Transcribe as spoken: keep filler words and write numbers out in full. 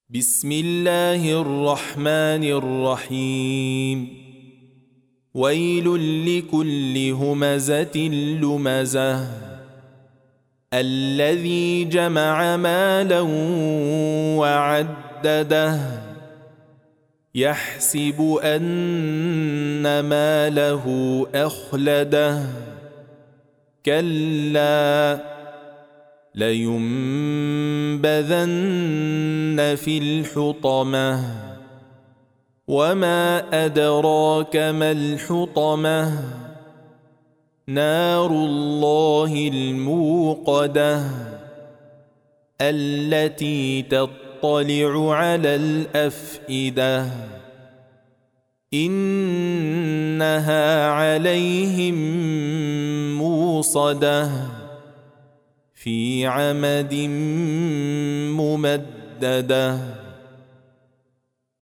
بسم الله الرحمن الرحيم ويل لكل همزة لمزة الذي جمع مالا وعدده يحسب أن ماله أخلده كلا لينبذن في الحطمة وما أدراك ما الحطمة نار الله الموقدة التي تطلع على الأفئدة إنها عليهم موصدة في عمد ممددة.